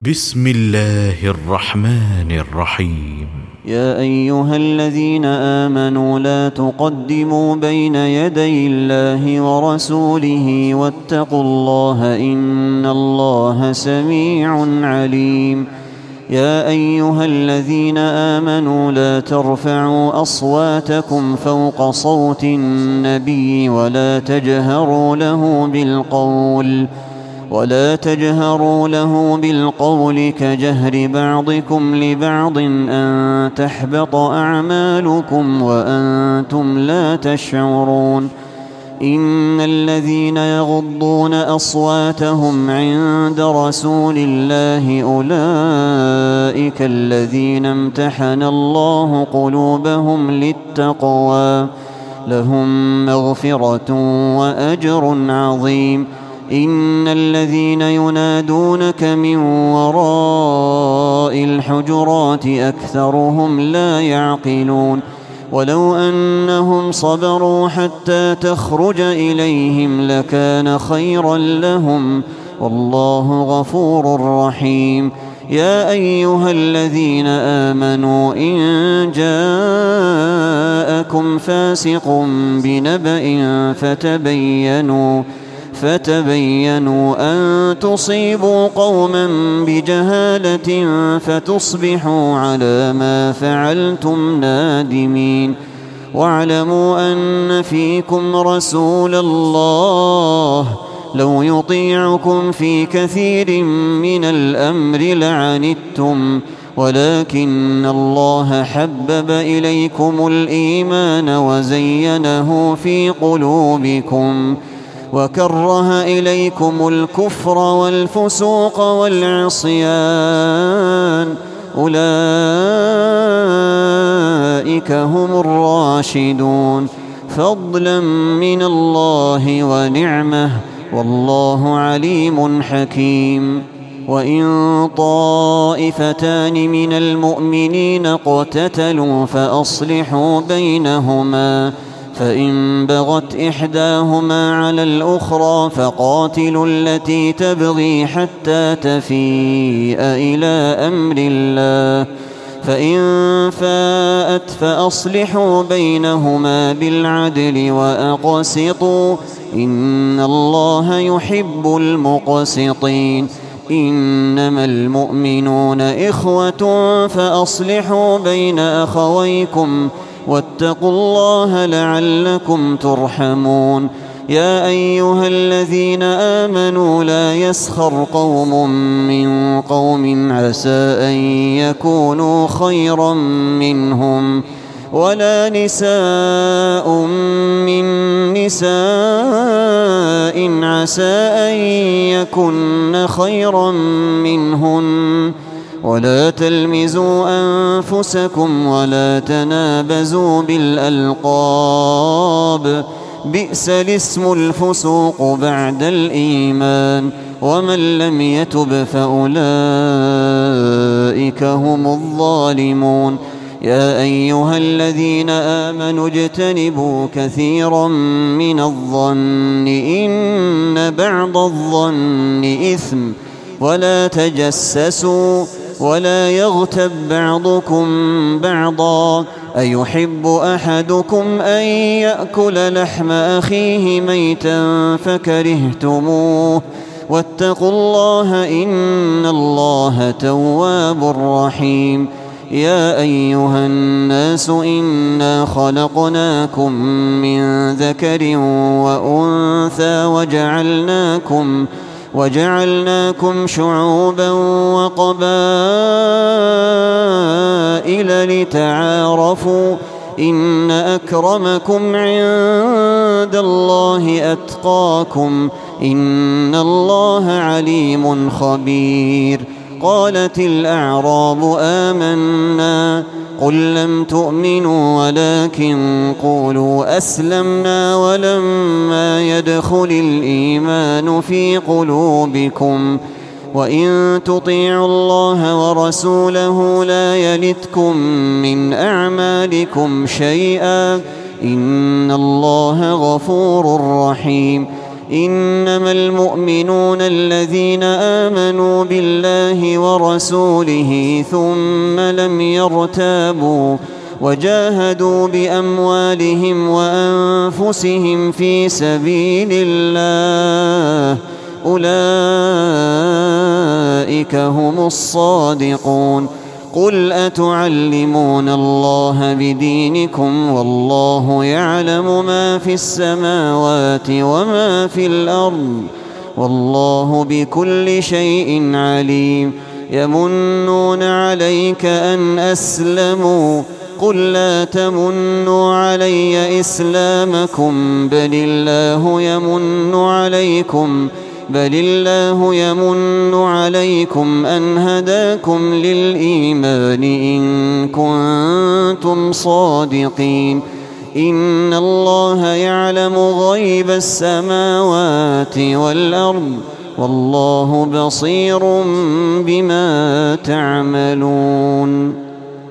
بسم الله الرحمن الرحيم. يا أيها الذين آمنوا لا تقدموا بين يدي الله ورسوله واتقوا الله إن الله سميع عليم. يا أيها الذين آمنوا لا ترفعوا أصواتكم فوق صوت النبي ولا تجهروا له بالقول كجهر بعضكم لبعض أن تحبط أعمالكم وأنتم لا تشعرون. إن الذين يغضون أصواتهم عند رسول الله أولئك الذين امتحن الله قلوبهم للتقوى لهم مغفرة وأجر عظيم. إن الذين ينادونك من وراء الحجرات أكثرهم لا يعقلون. ولو أنهم صبروا حتى تخرج إليهم لكان خيرا لهم والله غفور رحيم. يا أيها الذين آمنوا إن جاءكم فاسق بنبأ فتبينوا أن تصيبوا قوما بجهالة فتصبحوا على ما فعلتم نادمين. واعلموا أن فيكم رسول الله لو يطيعكم في كثير من الأمر لعنتم ولكن الله حبب إليكم الإيمان وزينه في قلوبكم وكره إليكم الكفر والفسوق والعصيان أولئك هم الراشدون فضلا من الله ونعمه والله عليم حكيم. وإن طائفتان من المؤمنين اقتتلوا فأصلحوا بينهما فإن بغت إحداهما على الأخرى فقاتلوا التي تبغي حتى تفيء إلى أمر الله فإن فاءت فأصلحوا بينهما بالعدل وأقسطوا إن الله يحب المقسطين. إنما المؤمنون إخوة فأصلحوا بين أخويكم واتقوا الله لعلكم ترحمون. يا أيها الذين آمنوا لا يسخر قوم من قوم عسى أن يكونوا خيرا منهم ولا نساء من نساء عسى أن يكن خيرا منهن ولا تلمزوا أنفسكم ولا تنابزوا بالألقاب بئس الاسم الفسوق بعد الإيمان ومن لم يتب فأولئك هم الظالمون. يا أيها الذين آمنوا اجتنبوا كثيرا من الظن إن بعض الظن إثم ولا تجسسوا ولا يغتب بعضكم بعضا أيحب أحدكم أن يأكل لحم أخيه ميتا فكرهتموه واتقوا الله إن الله تواب رحيم. يا أيها الناس إنا خلقناكم من ذكر وأنثى وجعلناكم شعوبا وقبائل لتعارفوا إن أكرمكم عند الله أتقاكم إن الله عليم خبير. قالت الأعراب آمنا قل لم تؤمنوا ولكن قولوا أسلمنا ولما يدخل الإيمان في قلوبكم وإن تطيعوا الله ورسوله لا يلتكم من أعمالكم شيئا إن الله غفور رحيم. إنما المؤمنون الذين آمنوا بالله ورسوله ثم لم يرتابوا وجاهدوا بأموالهم وأنفسهم في سبيل الله أولئك هم الصادقون. قل أتعلمون الله بدينكم والله يعلم ما في السماوات وما في الأرض والله بكل شيء عليم. يمنون عليك أن أسلموا قل لا تمنوا علي إسلامكم بل الله يمن عليكم أن هداكم للإيمان إن كنتم صادقين. إن الله يعلم غيب السماوات والأرض والله بصير بما تعملون.